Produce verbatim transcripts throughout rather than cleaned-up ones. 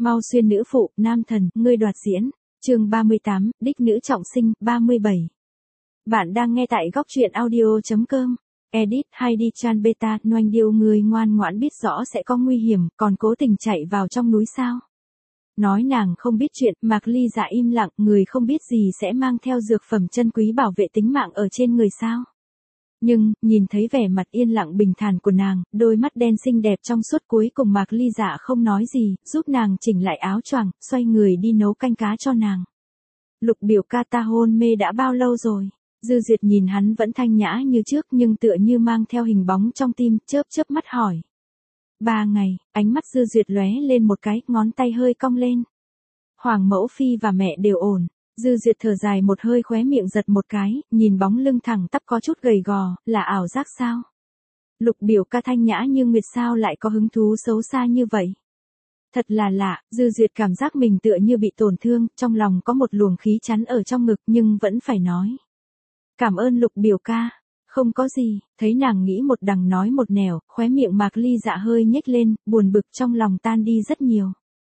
Mau xuyên nữ phụ, nam thần, ngươi đoạt diễn. Chương ba mươi tám, đích nữ trọng sinh, ba mươi bảy. Bạn đang nghe tại góc truyện audio.com. Edit hay đi chan beta, Noanh Điêu người ngoan ngoãn biết rõ sẽ có nguy hiểm, còn cố tình chạy vào trong núi sao? Nói nàng không biết chuyện, Mạc Ly Dạ im lặng, người không biết gì sẽ mang theo dược phẩm chân quý bảo vệ tính mạng ở trên người sao? Nhưng, nhìn thấy vẻ mặt yên lặng bình thản của nàng, đôi mắt đen xinh đẹp trong suốt, cuối cùng Mạc Ly Dạ không nói gì, giúp nàng chỉnh lại áo choàng, xoay người đi nấu canh cá cho nàng. Lục biểu ca, ta hôn mê đã bao lâu rồi? Dư Duyệt nhìn hắn vẫn thanh nhã như trước nhưng tựa như mang theo hình bóng trong tim, chớp chớp mắt hỏi. Ba ngày, ánh mắt Dư Duyệt lóe lên một cái, ngón tay hơi cong lên. Hoàng mẫu phi và mẹ đều ổn. Dư Duyệt thở dài một hơi, khóe miệng giật một cái, nhìn bóng lưng thẳng tắp có chút gầy gò, là ảo giác sao? Lục biểu ca thanh nhã như nguyệt sao lại có hứng thú xấu xa như vậy? Thật là lạ, Dư Duyệt cảm giác mình tựa như bị tổn thương, trong lòng có một luồng khí chắn ở trong ngực nhưng vẫn phải nói. Cảm ơn Lục biểu ca. Không có gì, thấy nàng nghĩ một đằng nói một nẻo, khóe miệng Mạc Ly Dạ hơi nhếch lên, buồn bực trong lòng tan đi rất nhiều.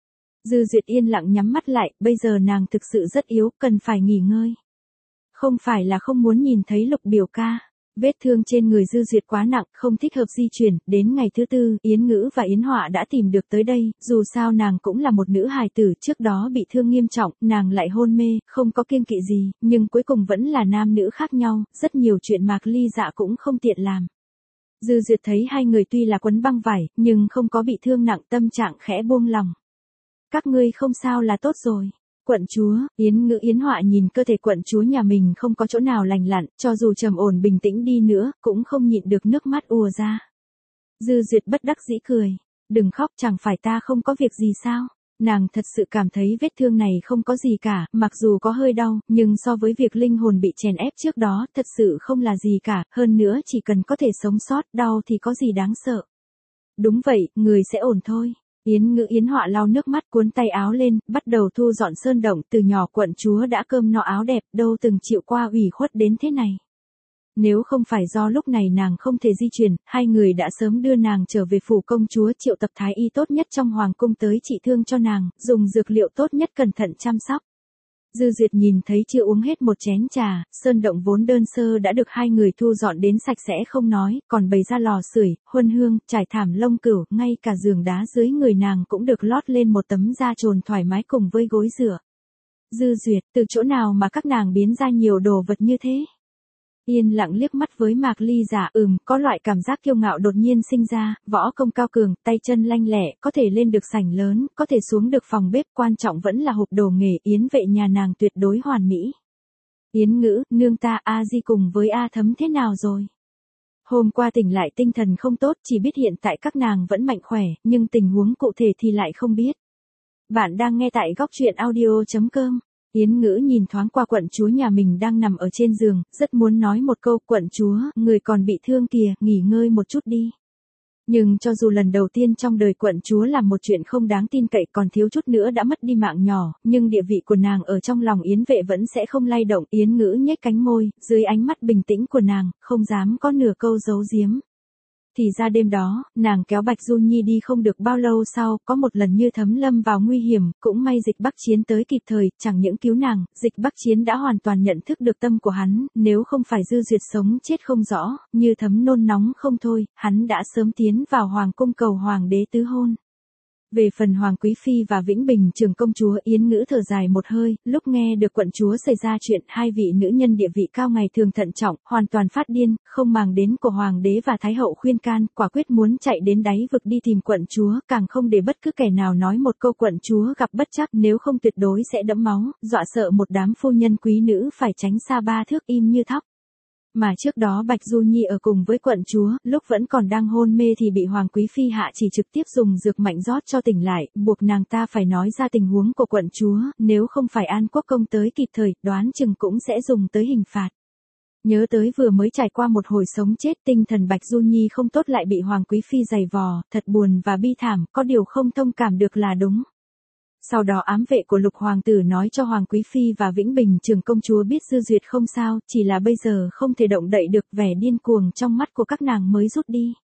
Dư Duyệt yên lặng nhắm mắt lại, bây giờ nàng thực sự rất yếu, cần phải nghỉ ngơi. Không phải là không muốn nhìn thấy Lục biểu ca. Vết thương trên người Dư Duyệt quá nặng, không thích hợp di chuyển, đến ngày thứ tư, Yến Ngữ và Yến Họa đã tìm được tới đây, dù sao nàng cũng là một nữ hài tử, trước đó bị thương nghiêm trọng, nàng lại hôn mê, không có kiêng kỵ gì, nhưng cuối cùng vẫn là nam nữ khác nhau, rất nhiều chuyện Mạc Ly Dạ cũng không tiện làm. Dư Duyệt thấy hai người tuy là quấn băng vải, nhưng không có bị thương nặng, tâm trạng khẽ buông lòng. Các ngươi không sao là tốt rồi. Quận chúa, Yến Ngữ Yến Họa nhìn cơ thể quận chúa nhà mình không có chỗ nào lành lặn, cho dù trầm ổn bình tĩnh đi nữa, cũng không nhịn được nước mắt ùa ra. Dư Duyệt bất đắc dĩ cười. Đừng khóc, chẳng phải ta không có việc gì sao? Nàng thật sự cảm thấy vết thương này không có gì cả, mặc dù có hơi đau, nhưng so với việc linh hồn bị chèn ép trước đó, thật sự không là gì cả, hơn nữa chỉ cần có thể sống sót, đau thì có gì đáng sợ. Đúng vậy, người sẽ ổn thôi. Yến Ngữ Yến Họa lau nước mắt, cuốn tay áo lên, bắt đầu thu dọn sơn động, từ nhỏ quận chúa đã cơm no áo đẹp, đâu từng chịu qua ủy khuất đến thế này. Nếu không phải do lúc này nàng không thể di chuyển, hai người đã sớm đưa nàng trở về phủ công chúa, triệu tập thái y tốt nhất trong hoàng cung tới trị thương cho nàng, dùng dược liệu tốt nhất cẩn thận chăm sóc. Dư Duyệt nhìn thấy chưa uống hết một chén trà, sơn động vốn đơn sơ đã được hai người thu dọn đến sạch sẽ không nói, còn bày ra lò sưởi, huân hương, trải thảm lông cửu, ngay cả giường đá dưới người nàng cũng được lót lên một tấm da trồn thoải mái cùng với gối dựa. Dư Duyệt, từ chỗ nào mà các nàng biến ra nhiều đồ vật như thế? Yên lặng liếc mắt với Mạc Ly Dạ, ừm, có loại cảm giác kiêu ngạo đột nhiên sinh ra, võ công cao cường, tay chân lanh lẹ, có thể lên được sảnh lớn, có thể xuống được phòng bếp, quan trọng vẫn là hộp đồ nghề, Yến vệ nhà nàng tuyệt đối hoàn mỹ. Yến Ngữ, nương ta, A Di cùng với A Thấm thế nào rồi? Hôm qua tỉnh lại tinh thần không tốt, chỉ biết hiện tại các nàng vẫn mạnh khỏe, nhưng tình huống cụ thể thì lại không biết. Bạn đang nghe tại góc truyện audio.com. Yến Ngữ nhìn thoáng qua quận chúa nhà mình đang nằm ở trên giường, rất muốn nói một câu, quận chúa, người còn bị thương kìa, nghỉ ngơi một chút đi. Nhưng cho dù lần đầu tiên trong đời quận chúa làm một chuyện không đáng tin cậy, còn thiếu chút nữa đã mất đi mạng nhỏ, nhưng địa vị của nàng ở trong lòng Yến vệ vẫn sẽ không lay động. Yến Ngữ nhếch cánh môi, dưới ánh mắt bình tĩnh của nàng, không dám có nửa câu giấu giếm. Thì ra đêm đó, nàng kéo Bạch Du Nhi đi không được bao lâu sau, có một lần Như Thấm lâm vào nguy hiểm, cũng may Dịch Bắc Chiến tới kịp thời, chẳng những cứu nàng, Dịch Bắc Chiến đã hoàn toàn nhận thức được tâm của hắn, nếu không phải Dư Duyệt sống chết không rõ, Như Thấm nôn nóng không thôi, hắn đã sớm tiến vào hoàng cung cầu hoàng đế tứ hôn. Về phần Hoàng Quý Phi và Vĩnh Bình trưởng công chúa, Yến Ngữ thở dài một hơi, lúc nghe được quận chúa xảy ra chuyện, hai vị nữ nhân địa vị cao ngày thường thận trọng, hoàn toàn phát điên, không màng đến của hoàng đế và thái hậu khuyên can, quả quyết muốn chạy đến đáy vực đi tìm quận chúa, càng không để bất cứ kẻ nào nói một câu quận chúa gặp bất trắc, nếu không tuyệt đối sẽ đẫm máu, dọa sợ một đám phu nhân quý nữ phải tránh xa ba thước im như thóc. Mà trước đó Bạch Du Nhi ở cùng với quận chúa, lúc vẫn còn đang hôn mê thì bị Hoàng Quý Phi hạ chỉ trực tiếp dùng dược mạnh rót cho tỉnh lại, buộc nàng ta phải nói ra tình huống của quận chúa, nếu không phải An Quốc công tới kịp thời, đoán chừng cũng sẽ dùng tới hình phạt. Nhớ tới vừa mới trải qua một hồi sống chết, tinh thần Bạch Du Nhi không tốt lại bị Hoàng Quý Phi giày vò, thật buồn và bi thảm, có điều không thông cảm được là đúng. Sau đó ám vệ của Lục hoàng tử nói cho Hoàng Quý Phi và Vĩnh Bình trưởng công chúa biết Dư Duyệt không sao, chỉ là bây giờ không thể động đậy được, vẻ điên cuồng trong mắt của các nàng mới rút đi.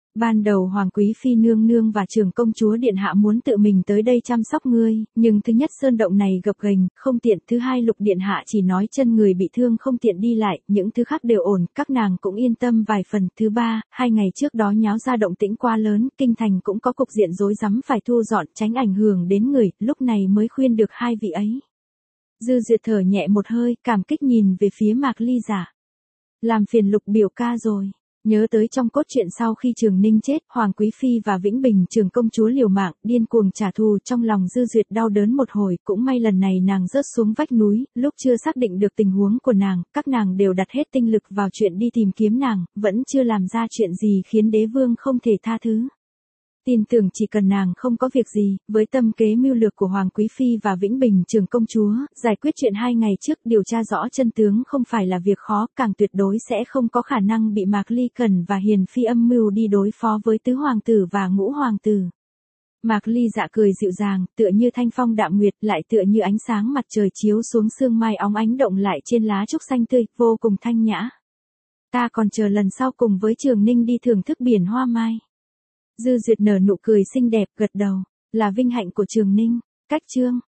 Ban đầu Hoàng Quý Phi nương nương và trưởng công chúa điện hạ muốn tự mình tới đây chăm sóc ngươi, nhưng thứ nhất sơn động này gập ghềnh, không tiện, thứ hai Lục điện hạ chỉ nói chân người bị thương không tiện đi lại, những thứ khác đều ổn, các nàng cũng yên tâm vài phần, thứ ba, hai ngày trước đó nháo ra động tĩnh quá lớn, kinh thành cũng có cục diện rối rắm phải thu dọn, tránh ảnh hưởng đến người, lúc này mới khuyên được hai vị ấy. Dư Duyệt thở nhẹ một hơi, cảm kích nhìn về phía Mạc Ly Giả. Làm phiền Lục biểu ca rồi. Nhớ tới trong cốt truyện sau khi Trường Ninh chết, Hoàng Quý Phi và Vĩnh Bình trưởng công chúa liều mạng, điên cuồng trả thù, trong lòng Dư Duyệt đau đớn một hồi, cũng may lần này nàng rớt xuống vách núi, lúc chưa xác định được tình huống của nàng, các nàng đều đặt hết tinh lực vào chuyện đi tìm kiếm nàng, vẫn chưa làm ra chuyện gì khiến đế vương không thể tha thứ. Tin tưởng chỉ cần nàng không có việc gì, với tâm kế mưu lược của Hoàng Quý Phi và Vĩnh Bình trưởng công chúa, giải quyết chuyện hai ngày trước điều tra rõ chân tướng không phải là việc khó, càng tuyệt đối sẽ không có khả năng bị Mạc Ly Cẩn và Hiền Phi âm mưu đi đối phó với tứ hoàng tử và ngũ hoàng tử. Mạc Ly Dạ cười dịu dàng, tựa như thanh phong đạm nguyệt, lại tựa như ánh sáng mặt trời chiếu xuống sương mai óng ánh động lại trên lá trúc xanh tươi, vô cùng thanh nhã. Ta còn chờ lần sau cùng với Trường Ninh đi thưởng thức biển hoa mai. Dư Duyệt nở nụ cười xinh đẹp, gật đầu, là vinh hạnh của Trường Ninh. Cách chương